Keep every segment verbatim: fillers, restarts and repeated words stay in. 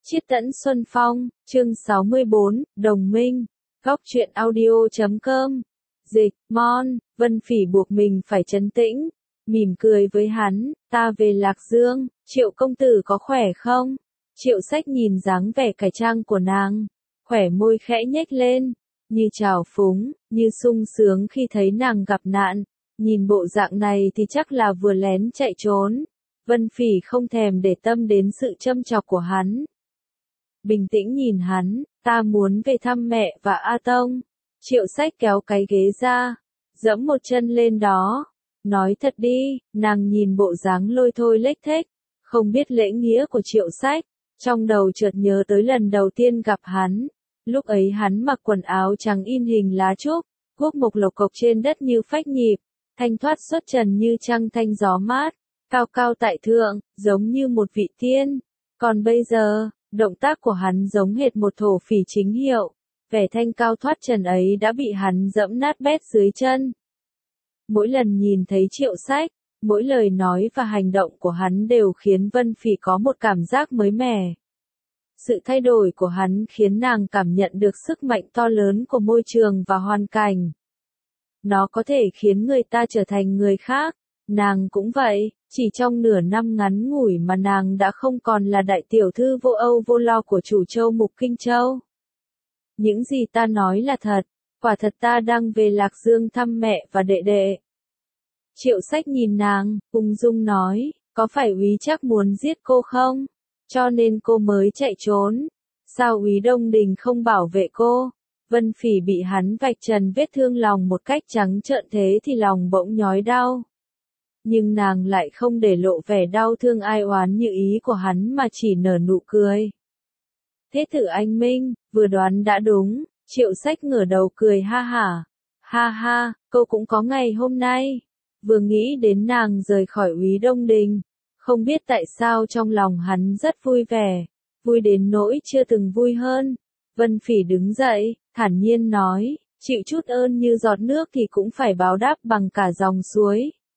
Chiết Tẫn Xuân Phong, chương sáu mươi bốn, Đồng minh, góc truyện audio chấm com. Dịch, Mon, Vân Phỉ buộc mình phải trấn tĩnh, mỉm cười với hắn, ta về Lạc Dương, Triệu công tử có khỏe không? Triệu Sách nhìn dáng vẻ cải trang của nàng, khỏe môi khẽ nhếch lên, như trào phúng, như sung sướng khi thấy nàng gặp nạn, nhìn bộ dạng này thì chắc là vừa lén chạy trốn. Vân Phỉ không thèm để tâm đến sự châm chọc của hắn. Bình tĩnh nhìn hắn, ta muốn về thăm mẹ và A Tông. Triệu Sách kéo cái ghế ra, dẫm một chân lên đó. Nói thật đi, nàng nhìn bộ dáng lôi thôi lếch thếch, không biết lễ nghĩa của Triệu Sách. Trong đầu chợt nhớ tới lần đầu tiên gặp hắn. Lúc ấy hắn mặc quần áo trắng in hình lá trúc, guốc mộc lộc cộc trên đất như phách nhịp, thanh thoát xuất trần như trăng thanh gió mát, cao cao tại thượng, giống như một vị tiên. Còn bây giờ, động tác của hắn giống hệt một thổ phỉ chính hiệu, vẻ thanh cao thoát trần ấy đã bị hắn dẫm nát bét dưới chân. Mỗi lần nhìn thấy Triệu Sách, mỗi lời nói và hành động của hắn đều khiến Vân Phỉ có một cảm giác mới mẻ. Sự thay đổi của hắn khiến nàng cảm nhận được sức mạnh to lớn của môi trường và hoàn cảnh. Nó có thể khiến người ta trở thành người khác, nàng cũng vậy, chỉ trong nửa năm ngắn ngủi mà nàng đã không còn là đại tiểu thư vô âu vô lo của chủ châu Mục Kinh Châu. Những gì ta nói là thật, quả thật ta đang về Lạc Dương thăm mẹ và đệ đệ. Triệu Sách nhìn nàng, ung dung nói, có phải úy Trác muốn giết cô không? Cho nên cô mới chạy trốn. Sao úy Đông Đình không bảo vệ cô? Vân Phỉ bị hắn vạch trần vết thương lòng một cách trắng trợn thế thì lòng bỗng nhói đau. Nhưng nàng lại không để lộ vẻ đau thương ai oán như ý của hắn mà chỉ nở nụ cười. Thế tử anh Minh, vừa đoán đã đúng, Triệu Sách ngửa đầu cười ha hả. Ha ha, cô cũng có ngày hôm nay. Vừa nghĩ đến nàng rời khỏi úy Đông Đình, không biết tại sao trong lòng hắn rất vui vẻ, vui đến nỗi chưa từng vui hơn. Vân Phỉ đứng dậy, thản nhiên nói, chịu chút ơn như giọt nước thì cũng phải báo đáp bằng cả dòng suối.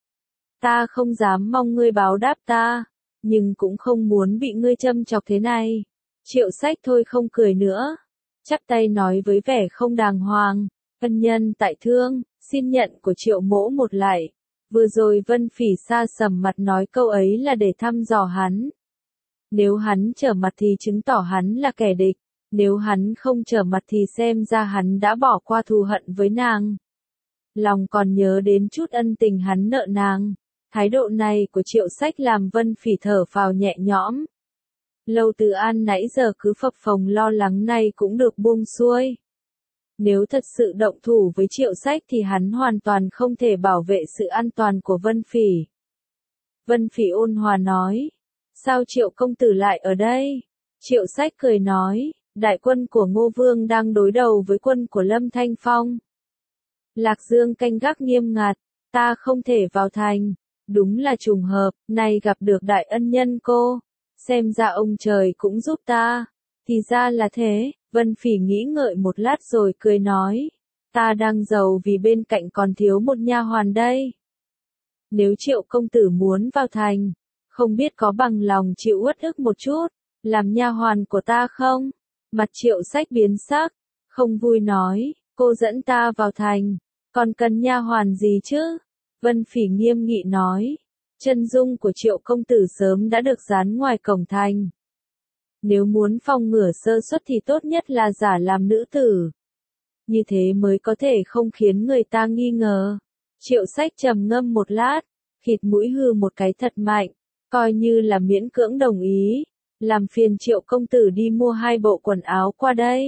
Ta không dám mong ngươi báo đáp ta, nhưng cũng không muốn bị ngươi châm chọc thế này. Triệu Sách thôi không cười nữa, chắp tay nói với vẻ không đàng hoàng, ân nhân tại thương, xin nhận của Triệu mỗ một lạy. Vừa rồi Vân Phỉ sa sầm mặt nói câu ấy là để thăm dò hắn. Nếu hắn trở mặt thì chứng tỏ hắn là kẻ địch, nếu hắn không trở mặt thì xem ra hắn đã bỏ qua thù hận với nàng. Lòng còn nhớ đến chút ân tình hắn nợ nàng. Thái độ này của Triệu Sách làm Vân Phỉ thở phào nhẹ nhõm. Lâu Từ An nãy giờ cứ phập phồng lo lắng này cũng được buông xuôi. Nếu thật sự động thủ với Triệu Sách thì hắn hoàn toàn không thể bảo vệ sự an toàn của Vân Phỉ. Vân Phỉ ôn hòa nói, sao Triệu công tử lại ở đây? Triệu Sách cười nói, đại quân của Ngô Vương đang đối đầu với quân của Lâm Thanh Phong. Lạc Dương canh gác nghiêm ngặt, ta không thể vào thành. Đúng là trùng hợp, nay gặp được đại ân nhân cô. Xem ra ông trời cũng giúp ta. Thì ra là thế, Vân Phỉ nghĩ ngợi một lát rồi cười nói. Ta đang giàu vì bên cạnh còn thiếu một nha hoàn đây. Nếu Triệu công tử muốn vào thành, không biết có bằng lòng chịu uất ức một chút, làm nha hoàn của ta không? Mặt Triệu Sách biến sắc, không vui nói, cô dẫn ta vào thành, còn cần nha hoàn gì chứ? Vân Phỉ nghiêm nghị nói, chân dung của Triệu công tử sớm đã được dán ngoài cổng thành. Nếu muốn phòng ngừa sơ suất thì tốt nhất là giả làm nữ tử. Như thế mới có thể không khiến người ta nghi ngờ. Triệu Sách trầm ngâm một lát, khịt mũi hừ một cái thật mạnh, coi như là miễn cưỡng đồng ý, làm phiền Triệu công tử đi mua hai bộ quần áo qua đây.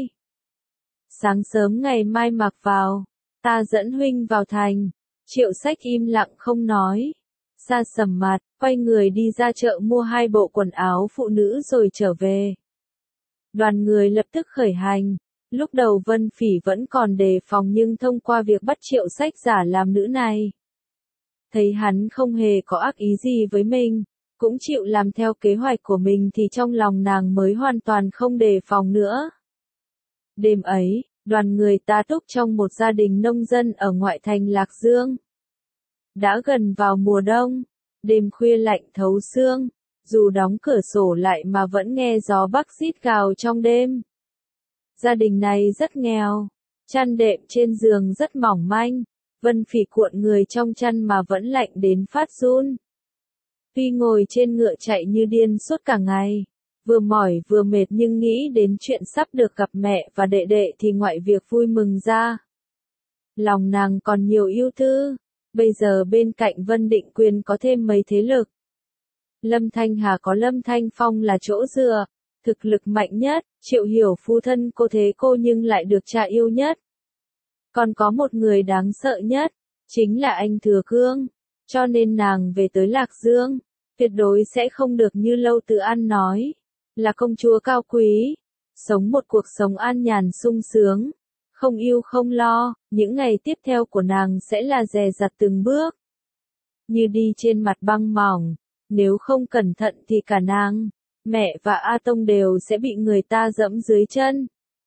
Sáng sớm ngày mai mặc vào, ta dẫn huynh vào thành. Triệu Sách im lặng không nói, sa sầm mặt, quay người đi ra chợ mua hai bộ quần áo phụ nữ rồi trở về. Đoàn người lập tức khởi hành, lúc đầu Vân Phỉ vẫn còn đề phòng nhưng thông qua việc bắt Triệu Sách giả làm nữ này. Thấy hắn không hề có ác ý gì với mình, cũng chịu làm theo kế hoạch của mình thì trong lòng nàng mới hoàn toàn không đề phòng nữa. Đêm ấy, đoàn người tá túc trong một gia đình nông dân ở ngoại thành Lạc Dương. Đã gần vào mùa đông, đêm khuya lạnh thấu xương, dù đóng cửa sổ lại mà vẫn nghe gió bắc rít gào trong đêm. Gia đình này rất nghèo, chăn đệm trên giường rất mỏng manh, Vân Phỉ cuộn người trong chăn mà vẫn lạnh đến phát run. Tuy ngồi trên ngựa chạy như điên suốt cả ngày, vừa mỏi vừa mệt nhưng nghĩ đến chuyện sắp được gặp mẹ và đệ đệ thì ngoại việc vui mừng ra. Lòng nàng còn nhiều ưu tư, bây giờ bên cạnh Vân Định Quyền có thêm mấy thế lực. Lâm Thanh Hà có Lâm Thanh Phong là chỗ dựa, thực lực mạnh nhất, Triệu Hiểu phu thân cô thế cô nhưng lại được cha yêu nhất. Còn có một người đáng sợ nhất, chính là anh Thừa Cương, cho nên nàng về tới Lạc Dương, tuyệt đối sẽ không được như Lâu Tự An nói, là công chúa cao quý, sống một cuộc sống an nhàn sung sướng, không yêu không lo, những ngày tiếp theo của nàng sẽ là dè dặt từng bước. Như đi trên mặt băng mỏng, nếu không cẩn thận thì cả nàng, mẹ và A Tông đều sẽ bị người ta dẫm dưới chân.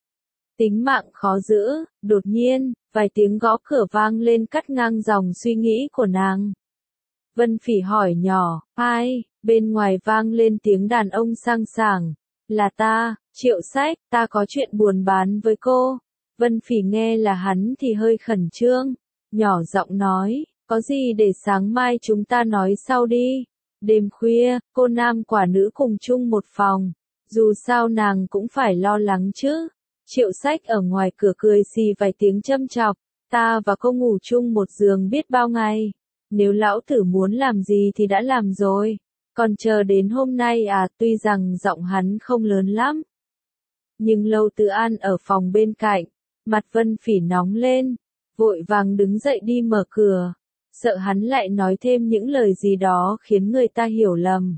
Tính mạng khó giữ, đột nhiên, vài tiếng gõ cửa vang lên cắt ngang dòng suy nghĩ của nàng. Vân Phỉ hỏi nhỏ, ai, bên ngoài vang lên tiếng đàn ông sang sảng, là ta, Triệu Sách, ta có chuyện buồn bán với cô. Vân Phỉ nghe là hắn thì hơi khẩn trương, nhỏ giọng nói, có gì để sáng mai chúng ta nói sau đi. Đêm khuya, cô nam quả nữ cùng chung một phòng, dù sao nàng cũng phải lo lắng chứ. Triệu Sách ở ngoài cửa cười xì vài tiếng châm chọc, ta và cô ngủ chung một giường biết bao ngày, nếu lão tử muốn làm gì thì đã làm rồi, còn chờ đến hôm nay à. Tuy rằng giọng hắn không lớn lắm, nhưng Lâu Tự An ở phòng bên cạnh, mặt Vân Phỉ nóng lên, vội vàng đứng dậy đi mở cửa, sợ hắn lại nói thêm những lời gì đó khiến người ta hiểu lầm.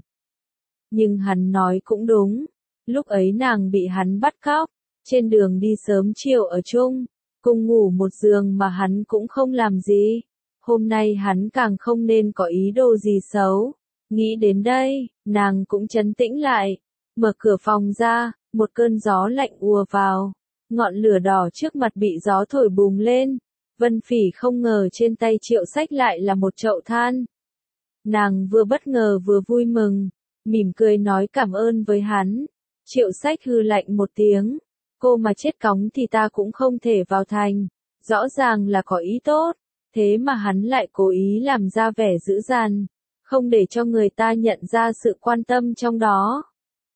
Nhưng hắn nói cũng đúng, lúc ấy nàng bị hắn bắt cóc, trên đường đi sớm chiều ở chung, cùng ngủ một giường mà hắn cũng không làm gì. Hôm nay hắn càng không nên có ý đồ gì xấu. Nghĩ đến đây, nàng cũng trấn tĩnh lại, mở cửa phòng ra, một cơn gió lạnh ùa vào, ngọn lửa đỏ trước mặt bị gió thổi bùng lên. Vân Phỉ không ngờ trên tay Triệu Sách lại là một chậu than. Nàng vừa bất ngờ vừa vui mừng, mỉm cười nói cảm ơn với hắn. Triệu Sách hừ lạnh một tiếng, cô mà chết cóng thì ta cũng không thể vào thành, rõ ràng là có ý tốt, thế mà hắn lại cố ý làm ra vẻ dữ dằn, không để cho người ta nhận ra sự quan tâm trong đó.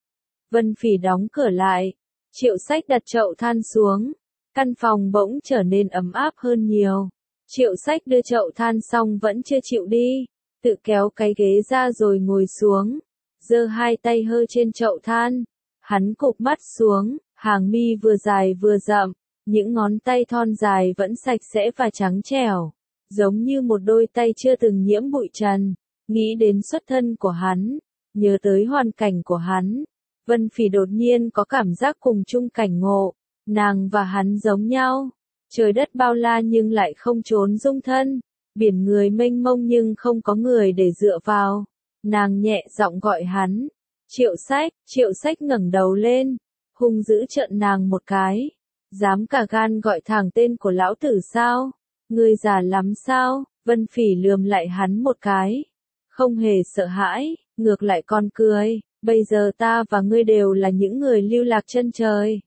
Vân Phỉ đóng cửa lại, Triệu Sách đặt chậu than xuống, căn phòng bỗng trở nên ấm áp hơn nhiều. Triệu Sách đưa chậu than xong vẫn chưa chịu đi, tự kéo cái ghế ra rồi ngồi xuống, giơ hai tay hơi trên chậu than, hắn cụp mắt xuống, hàng mi vừa dài vừa rậm, những ngón tay thon dài vẫn sạch sẽ và trắng trẻo, giống như một đôi tay chưa từng nhiễm bụi trần. Nghĩ đến xuất thân của hắn, nhớ tới hoàn cảnh của hắn, Vân Phỉ đột nhiên có cảm giác cùng chung cảnh ngộ, nàng và hắn giống nhau, trời đất bao la nhưng lại không trốn dung thân, biển người mênh mông nhưng không có người để dựa vào. Nàng nhẹ giọng gọi hắn, Triệu Sách. Triệu Sách ngẩng đầu lên, hung dữ trợn nàng một cái, dám cả gan gọi thẳng tên của lão tử sao? Ngươi già lắm sao? Vân Phỉ lườm lại hắn một cái, không hề sợ hãi, ngược lại còn cười, bây giờ ta và ngươi đều là những người lưu lạc chân trời,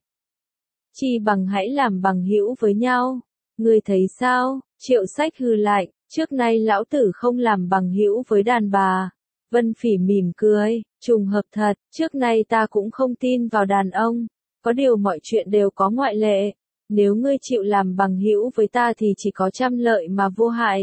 chi bằng hãy làm bằng hữu với nhau, ngươi thấy sao? Triệu Sách hừ lạnh, trước nay lão tử không làm bằng hữu với đàn bà. Vân Phỉ mỉm cười, trùng hợp thật, trước nay ta cũng không tin vào đàn ông, có điều mọi chuyện đều có ngoại lệ, nếu ngươi chịu làm bằng hữu với ta thì chỉ có trăm lợi mà vô hại.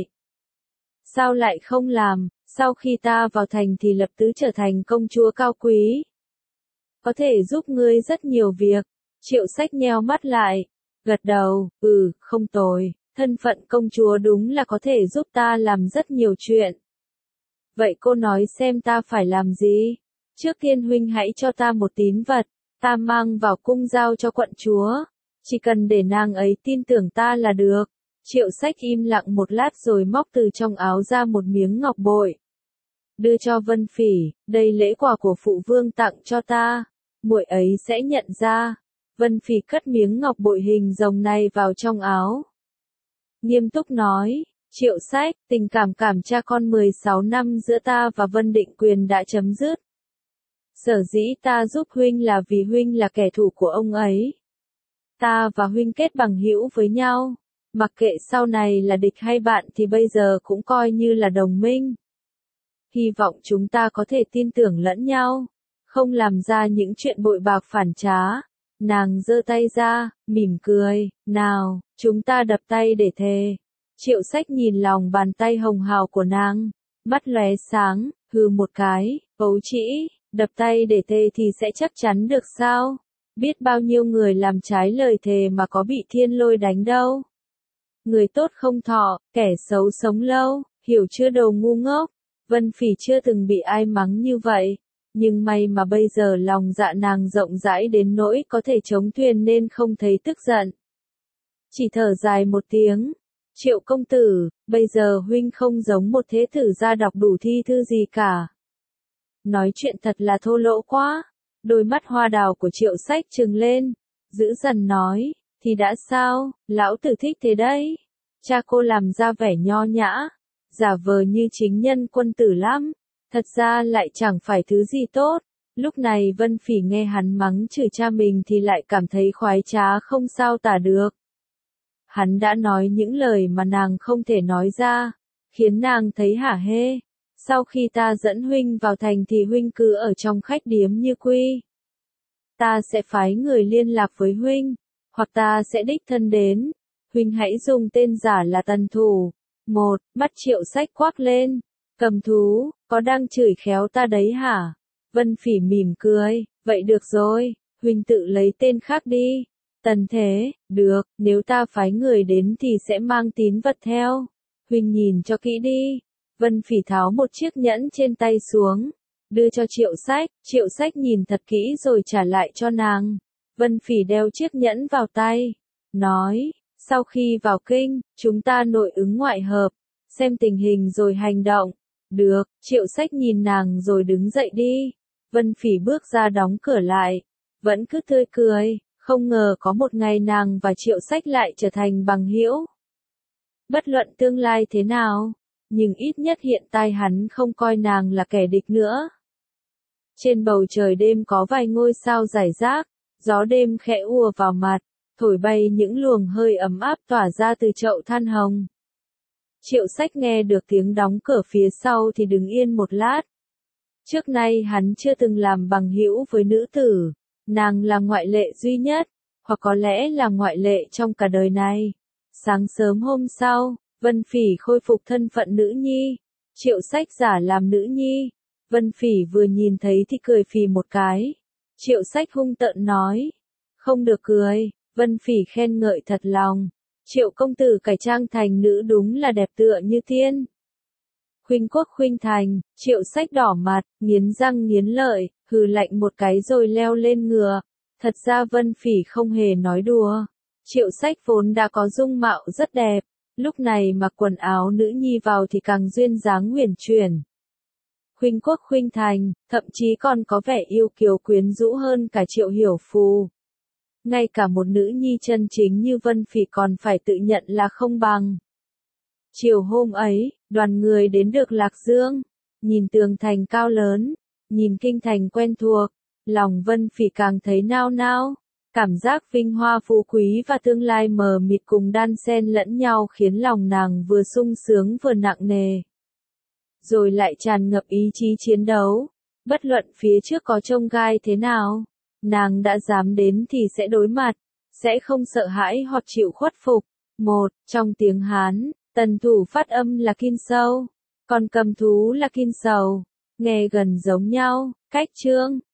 Sao lại không làm? Sau khi ta vào thành thì lập tức trở thành công chúa cao quý, có thể giúp ngươi rất nhiều việc. Triệu Sách nheo mắt lại, gật đầu, ừ, không tồi, thân phận công chúa đúng là có thể giúp ta làm rất nhiều chuyện. Vậy cô nói xem ta phải làm gì? Trước tiên huynh hãy cho ta một tín vật, ta mang vào cung giao cho quận chúa, chỉ cần để nàng ấy tin tưởng ta là được. Triệu Sách im lặng một lát rồi móc từ trong áo ra một miếng ngọc bội, đưa cho Vân Phỉ, đây lễ quà của phụ vương tặng cho ta, muội ấy sẽ nhận ra. Vân Phỉ cất miếng ngọc bội hình rồng này vào trong áo, nghiêm túc nói, Triệu Sách, tình cảm cảm cha con mười sáu năm giữa ta và Vân Định Quyền đã chấm dứt. Sở dĩ ta giúp huynh là vì huynh là kẻ thù của ông ấy. Ta và huynh kết bằng hữu với nhau, mặc kệ sau này là địch hay bạn thì bây giờ cũng coi như là đồng minh. Hy vọng chúng ta có thể tin tưởng lẫn nhau, không làm ra những chuyện bội bạc phản trá. Nàng giơ tay ra, mỉm cười, nào, chúng ta đập tay để thề. Triệu Sách nhìn lòng bàn tay hồng hào của nàng, mắt lóe sáng, hừ một cái, ấu trĩ, đập tay để thề thì sẽ chắc chắn được sao? Biết bao nhiêu người làm trái lời thề mà có bị thiên lôi đánh đâu. Người tốt không thọ, kẻ xấu sống lâu, hiểu chưa đồ ngu ngốc. Vân Phỉ chưa từng bị ai mắng như vậy, nhưng may mà bây giờ lòng dạ nàng rộng rãi đến nỗi có thể chống thuyền nên không thấy tức giận. Chỉ thở dài một tiếng, Triệu công tử, bây giờ huynh không giống một thế tử gia đọc đủ thi thư gì cả. Nói chuyện thật là thô lỗ quá. Đôi mắt hoa đào của Triệu Sách trừng lên, dữ dằn nói, thì đã sao, lão tử thích thế đấy. Cha cô làm ra vẻ nho nhã, giả vờ như chính nhân quân tử lắm, thật ra lại chẳng phải thứ gì tốt. Lúc này Vân Phỉ nghe hắn mắng chửi cha mình thì lại cảm thấy khoái trá không sao tả được. Hắn đã nói những lời mà nàng không thể nói ra, khiến nàng thấy hả hê. Sau khi ta dẫn huynh vào thành thì huynh cứ ở trong khách điếm như quy. Ta sẽ phái người liên lạc với huynh, hoặc ta sẽ đích thân đến. Huynh hãy dùng tên giả là Tần Thủ. Một, mắt Triệu Sách quắc lên. Cầm thú, có đang chửi khéo ta đấy hả? Vân Phỉ mỉm cười, vậy được rồi, huynh tự lấy tên khác đi. Tần Thế, được, nếu ta phái người đến thì sẽ mang tín vật theo. Huynh nhìn cho kỹ đi. Vân Phỉ tháo một chiếc nhẫn trên tay xuống, đưa cho Triệu Sách. Triệu Sách nhìn thật kỹ rồi trả lại cho nàng. Vân Phỉ đeo chiếc nhẫn vào tay, nói, sau khi vào kinh, chúng ta nội ứng ngoại hợp, xem tình hình rồi hành động. Được, Triệu Sách nhìn nàng rồi đứng dậy đi. Vân Phỉ bước ra đóng cửa lại, vẫn cứ tươi cười, không ngờ có một ngày nàng và Triệu Sách lại trở thành bằng hữu. Bất luận tương lai thế nào, nhưng ít nhất hiện tại hắn không coi nàng là kẻ địch nữa. Trên bầu trời đêm có vài ngôi sao rải rác, gió đêm khẽ ùa vào mặt, thổi bay những luồng hơi ấm áp tỏa ra từ chậu than hồng. Triệu Sách nghe được tiếng đóng cửa phía sau thì đứng yên một lát. Trước nay hắn chưa từng làm bằng hữu với nữ tử, nàng là ngoại lệ duy nhất, hoặc có lẽ là ngoại lệ trong cả đời này. Sáng sớm hôm sau, Vân Phỉ khôi phục thân phận nữ nhi, Triệu Sách giả làm nữ nhi. Vân Phỉ vừa nhìn thấy thì cười phì một cái. Triệu Sách hung tợn nói, không được cười. Vân Phỉ khen ngợi thật lòng, Triệu công tử cải trang thành nữ đúng là đẹp tựa như tiên. Khuynh quốc khuynh thành, Triệu Sách đỏ mặt, nghiến răng nghiến lợi, hừ lạnh một cái rồi leo lên ngựa. Thật ra Vân Phỉ không hề nói đùa. Triệu Sách vốn đã có dung mạo rất đẹp, lúc này mặc quần áo nữ nhi vào thì càng duyên dáng uyển chuyển. Khuynh quốc khuynh thành, thậm chí còn có vẻ yêu kiều quyến rũ hơn cả Triệu Hiểu Phù. Ngay cả một nữ nhi chân chính như Vân Phỉ còn phải tự nhận là không bằng. Chiều hôm ấy, đoàn người đến được Lạc Dương, nhìn tường thành cao lớn, nhìn kinh thành quen thuộc, lòng Vân Phỉ càng thấy nao nao. Cảm giác vinh hoa phú quý và tương lai mờ mịt cùng đan xen lẫn nhau khiến lòng nàng vừa sung sướng vừa nặng nề. Rồi lại tràn ngập ý chí chiến đấu. Bất luận phía trước có chông gai thế nào, nàng đã dám đến thì sẽ đối mặt, sẽ không sợ hãi hoặc chịu khuất phục. Một, trong tiếng Hán, Tần Thủ phát âm là Kin Sâu, còn cầm thú là Kin Sầu, nghe gần giống nhau. Cách chương